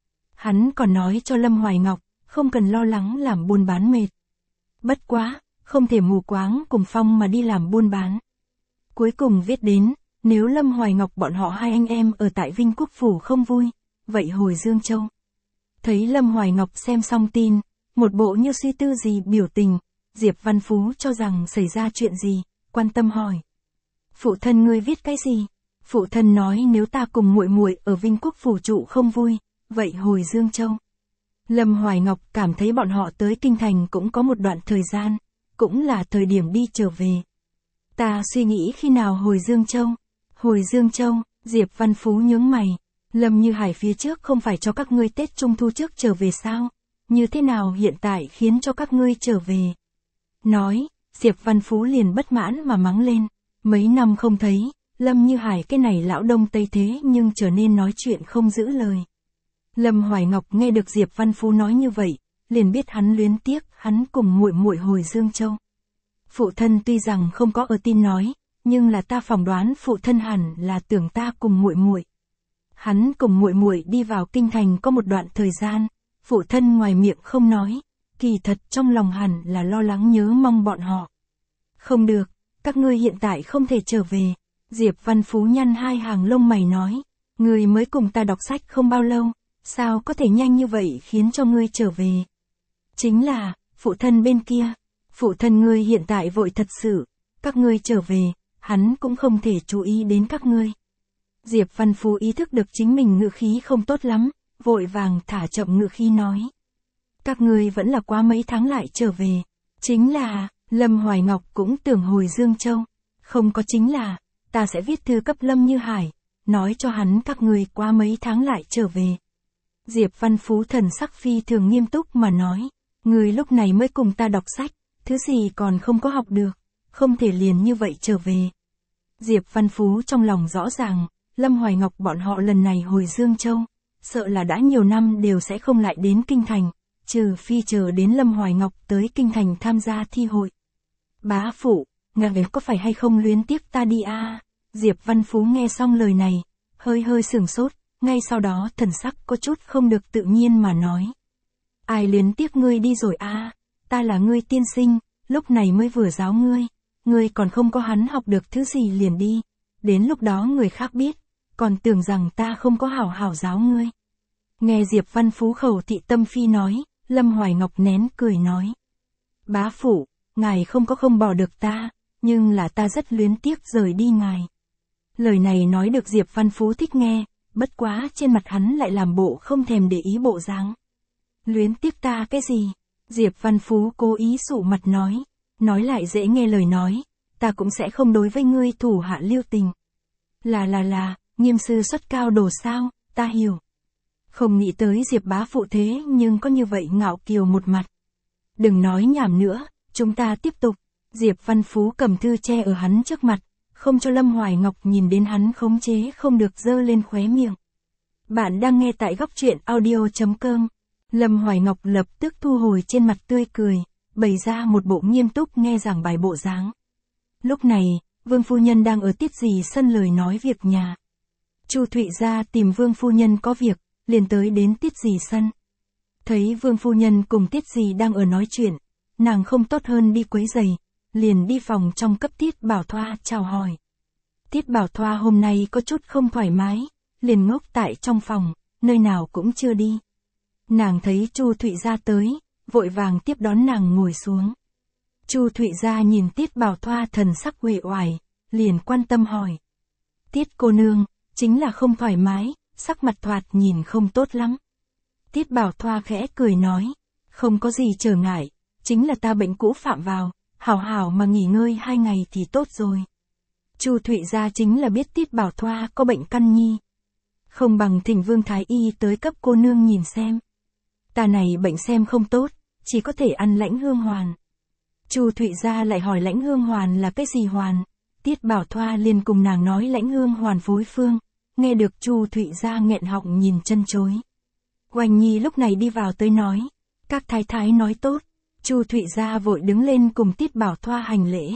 Hắn còn nói cho Lâm Hoài Ngọc, không cần lo lắng làm buôn bán mệt. Bất quá, không thể mù quáng cùng phong mà đi làm buôn bán. Cuối cùng viết đến, nếu Lâm Hoài Ngọc bọn họ hai anh em ở tại Vinh Quốc Phủ không vui, vậy hồi Dương Châu. Thấy Lâm Hoài Ngọc xem xong tin, một bộ như suy tư gì biểu tình, Diệp Văn Phú cho rằng xảy ra chuyện gì, quan tâm hỏi. Phụ thân ngươi viết cái gì? Phụ thân nói nếu ta cùng muội muội ở Vinh Quốc Phủ trụ không vui, vậy hồi Dương Châu. Lâm Hoài Ngọc cảm thấy bọn họ tới Kinh Thành cũng có một đoạn thời gian, cũng là thời điểm đi trở về. Ta suy nghĩ khi nào hồi Dương Châu. Hồi Dương Châu, Diệp Văn Phú nhướng mày. Lâm Như Hải phía trước không phải cho các ngươi Tết Trung Thu trước trở về sao? Như thế nào hiện tại khiến cho các ngươi trở về? Nói, Diệp Văn Phú liền bất mãn mà mắng lên. Mấy năm không thấy, Lâm Như Hải cái này lão đông tây thế nhưng trở nên nói chuyện không giữ lời. Lâm Hoài Ngọc nghe được Diệp Văn Phú nói như vậy, liền biết hắn luyến tiếc, hắn cùng muội muội hồi Dương Châu. Phụ thân tuy rằng không có ở tin nói, nhưng là ta phỏng đoán phụ thân hẳn là tưởng ta cùng muội muội. Hắn cùng muội muội đi vào Kinh Thành có một đoạn thời gian, phụ thân ngoài miệng không nói, kỳ thật trong lòng hẳn là lo lắng nhớ mong bọn họ. Không được, các ngươi hiện tại không thể trở về. Diệp Văn Phú nhăn hai hàng lông mày nói, ngươi mới cùng ta đọc sách không bao lâu, sao có thể nhanh như vậy khiến cho ngươi trở về? Chính là, phụ thân bên kia, phụ thân ngươi hiện tại vội thật sự, các ngươi trở về, hắn cũng không thể chú ý đến các ngươi. Diệp Văn Phú ý thức được chính mình ngữ khí không tốt lắm, vội vàng thả chậm ngữ khí nói. Các ngươi vẫn là quá mấy tháng lại trở về. Chính là, Lâm Hoài Ngọc cũng tưởng hồi Dương Châu. Không có chính là, ta sẽ viết thư cấp Lâm Như Hải, nói cho hắn các ngươi quá mấy tháng lại trở về. Diệp Văn Phú thần sắc phi thường nghiêm túc mà nói. Ngươi lúc này mới cùng ta đọc sách, thứ gì còn không có học được, không thể liền như vậy trở về. Diệp Văn Phú trong lòng rõ ràng, Lâm Hoài Ngọc bọn họ lần này hồi Dương Châu, sợ là đã nhiều năm đều sẽ không lại đến Kinh Thành, trừ phi chờ đến Lâm Hoài Ngọc tới Kinh Thành tham gia thi hội. Bá phụ, ngài có phải hay không luyến tiếc ta đi a? Diệp Văn Phú nghe xong lời này, hơi hơi sửng sốt, ngay sau đó thần sắc có chút không được tự nhiên mà nói. Ai luyến tiếc ngươi đi rồi a? Ta là ngươi tiên sinh, lúc này mới vừa giáo ngươi, ngươi còn không có hắn học được thứ gì liền đi, đến lúc đó người khác biết, còn tưởng rằng ta không có hảo hảo giáo ngươi. Nghe Diệp Văn Phú khẩu thị tâm phi nói, Lâm Hoài Ngọc nén cười nói. Bá phụ, ngài không có không bỏ được ta, nhưng là ta rất luyến tiếc rời đi ngài. Lời này nói được Diệp Văn Phú thích nghe, bất quá trên mặt hắn lại làm bộ không thèm để ý bộ dáng. Luyến tiếc ta cái gì? Diệp Văn Phú cố ý sụ mặt nói, nói lại dễ nghe lời nói, ta cũng sẽ không đối với ngươi thủ hạ lưu tình. Là là là, nghiêm sư xuất cao đồ sao, ta hiểu. Không nghĩ tới Diệp bá phụ thế nhưng có như vậy ngạo kiều một mặt. Đừng nói nhảm nữa, chúng ta tiếp tục. Diệp Văn Phú cầm thư che ở hắn trước mặt, không cho Lâm Hoài Ngọc nhìn đến hắn khống chế không được dơ lên khóe miệng. Bạn đang nghe tại góc truyện audio chấm com. Lâm Hoài Ngọc lập tức thu hồi trên mặt tươi cười, bày ra một bộ nghiêm túc nghe giảng bài bộ dáng. Lúc này, Vương phu nhân đang ở Tiết Dì sân lời nói việc nhà. Chu Thụy ra tìm Vương phu nhân có việc, liền tới đến Tiết Dì sân. Thấy Vương phu nhân cùng Tiết Dì đang ở nói chuyện, nàng không tốt hơn đi quấy rầy, liền đi phòng trong cấp Tiết Bảo Thoa chào hỏi. Tiết Bảo Thoa hôm nay có chút không thoải mái, liền ngốc tại trong phòng, nơi nào cũng chưa đi. Nàng thấy Chu Thụy gia tới, vội vàng tiếp đón nàng ngồi xuống. Chu Thụy gia nhìn Tiết Bảo Thoa thần sắc uể oải, liền quan tâm hỏi. Tiết cô nương, chính là không thoải mái, sắc mặt thoạt nhìn không tốt lắm. Tiết Bảo Thoa khẽ cười nói, không có gì trở ngại, chính là ta bệnh cũ phạm vào, hảo hảo mà nghỉ ngơi hai ngày thì tốt rồi. Chu Thụy gia chính là biết Tiết Bảo Thoa có bệnh căn nhi. Không bằng thỉnh Vương Thái Y tới cấp cô nương nhìn xem. Ta này bệnh xem không tốt, chỉ có thể ăn lãnh hương hoàn. Chu Thụy gia lại hỏi lãnh hương hoàn là cái gì hoàn? Tiết Bảo Thoa liền cùng nàng nói lãnh hương hoàn phối phương, nghe được Chu Thụy gia nghẹn họng nhìn chân chối. Oanh Nhi lúc này đi vào tới nói, các thái thái nói tốt. Chu Thụy gia vội đứng lên cùng Tiết Bảo Thoa hành lễ.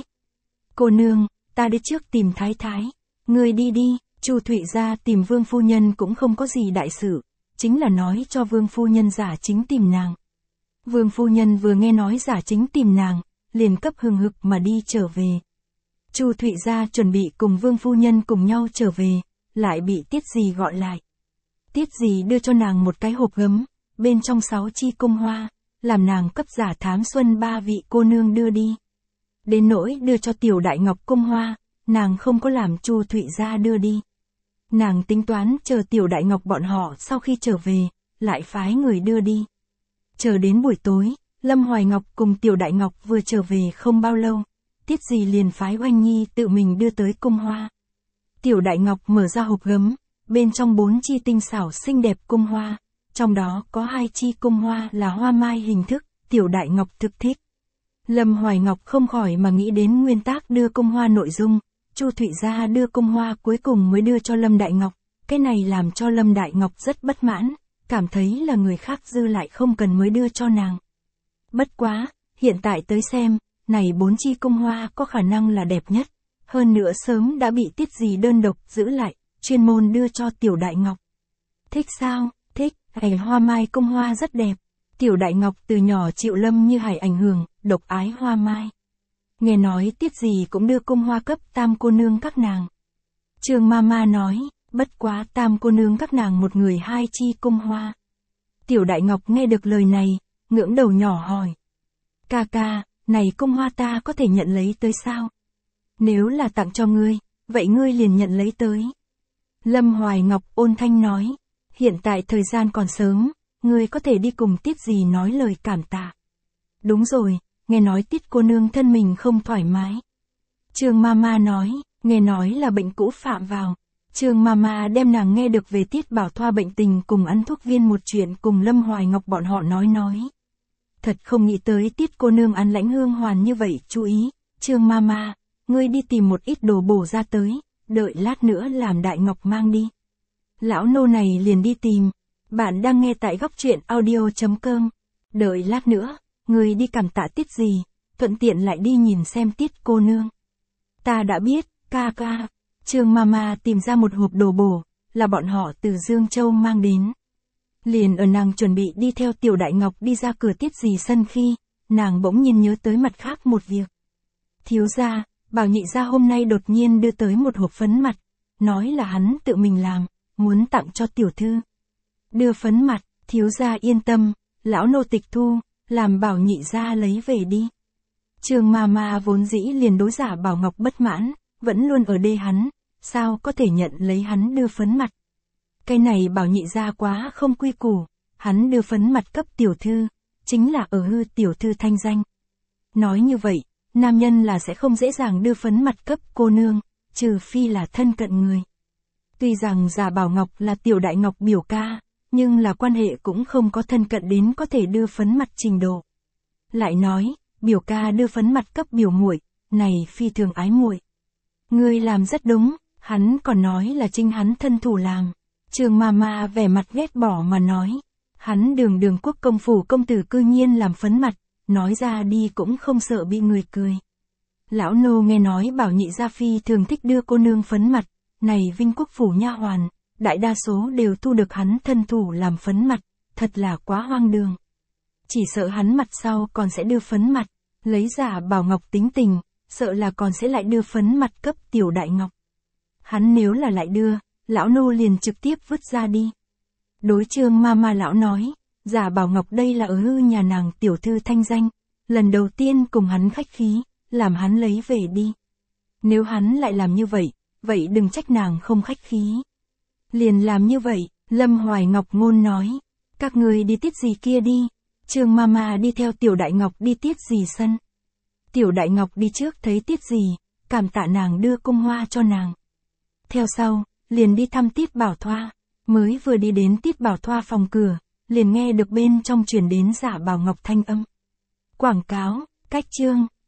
Cô nương, ta đi trước tìm thái thái, ngươi đi đi. Chu Thụy gia tìm Vương phu nhân cũng không có gì đại sự, chính là nói cho Vương phu nhân giả chính tìm nàng. Vương phu nhân vừa nghe nói giả chính tìm nàng, liền cấp hừng hực mà đi trở về. Chu Thụy gia chuẩn bị cùng Vương phu nhân cùng nhau trở về, lại bị Tiết Dì gọi lại. Tiết Dì đưa cho nàng một cái hộp gấm, bên trong sáu chi cung hoa, làm nàng cấp giả thám xuân ba vị cô nương đưa đi. Đến nỗi đưa cho Tiểu Đại Ngọc cung hoa, nàng không có làm Chu Thụy gia đưa đi. Nàng tính toán chờ Tiểu Đại Ngọc bọn họ sau khi trở về, lại phái người đưa đi. Chờ đến buổi tối, Lâm Hoài Ngọc cùng Tiểu Đại Ngọc vừa trở về không bao lâu, Tiết Dì liền phái Oanh Nhi tự mình đưa tới cung hoa. Tiểu Đại Ngọc mở ra hộp gấm, bên trong bốn chi tinh xảo xinh đẹp cung hoa, trong đó có hai chi cung hoa là hoa mai hình thức, Tiểu Đại Ngọc thực thích. Lâm Hoài Ngọc không khỏi mà nghĩ đến nguyên tắc đưa cung hoa nội dung, Chu Thụy gia đưa cung hoa cuối cùng mới đưa cho Lâm Đại Ngọc, cái này làm cho Lâm Đại Ngọc rất bất mãn, cảm thấy là người khác dư lại không cần mới đưa cho nàng. Bất quá, hiện tại tới xem, này bốn chi cung hoa có khả năng là đẹp nhất, hơn nữa sớm đã bị Tiết Dì đơn độc giữ lại, chuyên môn đưa cho Tiểu Đại Ngọc. Thích sao? Thích, này hoa mai cung hoa rất đẹp. Tiểu Đại Ngọc từ nhỏ chịu Lâm Như Hải ảnh hưởng, độc ái hoa mai. Nghe nói Tiết Dì cũng đưa cung hoa cấp tam cô nương các nàng. Trương Mama nói, bất quá tam cô nương các nàng một người hai chi cung hoa. Tiểu Đại Ngọc nghe được lời này, ngưỡng đầu nhỏ hỏi. Ca ca, này cung hoa ta có thể nhận lấy tới sao? Nếu là tặng cho ngươi, vậy ngươi liền nhận lấy tới. Lâm Hoài Ngọc ôn thanh nói, hiện tại thời gian còn sớm, ngươi có thể đi cùng Tiết Dì nói lời cảm tạ. Đúng rồi, nghe nói Tiết cô nương thân mình không thoải mái. Trương Mama nói, nghe nói là bệnh cũ phạm vào. Trương Mama đem nàng nghe được về Tiết Bảo Thoa bệnh tình cùng ăn thuốc viên một chuyện cùng Lâm Hoài Ngọc bọn họ nói nói. thật không nghĩ tới Tiết cô nương ăn lãnh hương hoàn như vậy, chú ý, Trương Mama, ngươi đi tìm một ít đồ bổ ra tới, đợi lát nữa làm Đại Ngọc mang đi. Lão nô này liền đi tìm, bạn đang nghe tại góc truyện audio.com, đợi lát nữa, ngươi đi cảm tạ Tiết gì, thuận tiện lại đi nhìn xem Tiết cô nương. Ta đã biết, ca ca, Trương Mama tìm ra một hộp đồ bổ, là bọn họ từ Dương Châu mang đến. Liền ở nàng chuẩn bị đi theo Tiểu Đại Ngọc đi ra cửa Tiết gì sân khi, nàng bỗng nhiên nhớ tới mặt khác một việc. Thiếu gia, Bảo nhị gia hôm nay đột nhiên đưa tới một hộp phấn mặt, nói là hắn tự mình làm, muốn tặng cho tiểu thư. Đưa phấn mặt, thiếu gia yên tâm, lão nô tịch thu, làm Bảo nhị gia lấy về đi. Trương Mama vốn dĩ liền đối Giả Bảo Ngọc bất mãn, vẫn luôn ở đê hắn, sao có thể nhận lấy hắn đưa phấn mặt. Cái này Bảo nhị gia quá không quy củ, hắn đưa phấn mặt cấp tiểu thư, chính là ở hư tiểu thư thanh danh. Nói như vậy, nam nhân là sẽ không dễ dàng đưa phấn mặt cấp cô nương, trừ phi là thân cận người. Tuy rằng Giả Bảo Ngọc là Tiểu Đại Ngọc biểu ca, nhưng là quan hệ cũng không có thân cận đến có thể đưa phấn mặt trình độ. Lại nói, biểu ca đưa phấn mặt cấp biểu muội, này phi thường ái muội. Ngươi làm rất đúng, hắn còn nói là chính hắn thân thủ làm. Trương Mama vẻ mặt ghét bỏ mà nói, hắn Đường Đường quốc công phủ công tử cư nhiên làm phấn mặt, nói ra đi cũng không sợ bị người cười. Lão nô nghe nói Bảo nhị gia phi thường thích đưa cô nương phấn mặt, này Vinh quốc phủ nha hoàn, đại đa số đều thu được hắn thân thủ làm phấn mặt, thật là quá hoang đường. Chỉ sợ hắn mặt sau còn sẽ đưa phấn mặt, lấy Giả Bảo Ngọc tính tình, sợ là còn sẽ lại đưa phấn mặt cấp Tiểu Đại Ngọc. Hắn nếu là lại đưa, lão nô liền trực tiếp vứt ra đi. Đối Trương Mama lão nói, Giả Bảo Ngọc đây là ở hư nhà nàng tiểu thư thanh danh, lần đầu tiên cùng hắn khách khí, làm hắn lấy về đi. Nếu hắn lại làm như vậy, vậy đừng trách nàng không khách khí. Liền làm như vậy, Lâm Hoài Ngọc ngôn nói, các người đi Tiết gì kia đi. Trương Mama đi theo Tiểu Đại Ngọc đi Tiết gì sân. Tiểu Đại Ngọc đi trước thấy Tiết gì, cảm tạ nàng đưa cung hoa cho nàng. Theo sau, liền đi thăm Tiết Bảo Thoa, mới vừa đi đến Tiết Bảo Thoa phòng cửa, liền nghe được bên trong truyền đến Giả Bảo Ngọc thanh âm. Quảng cáo, cách chương.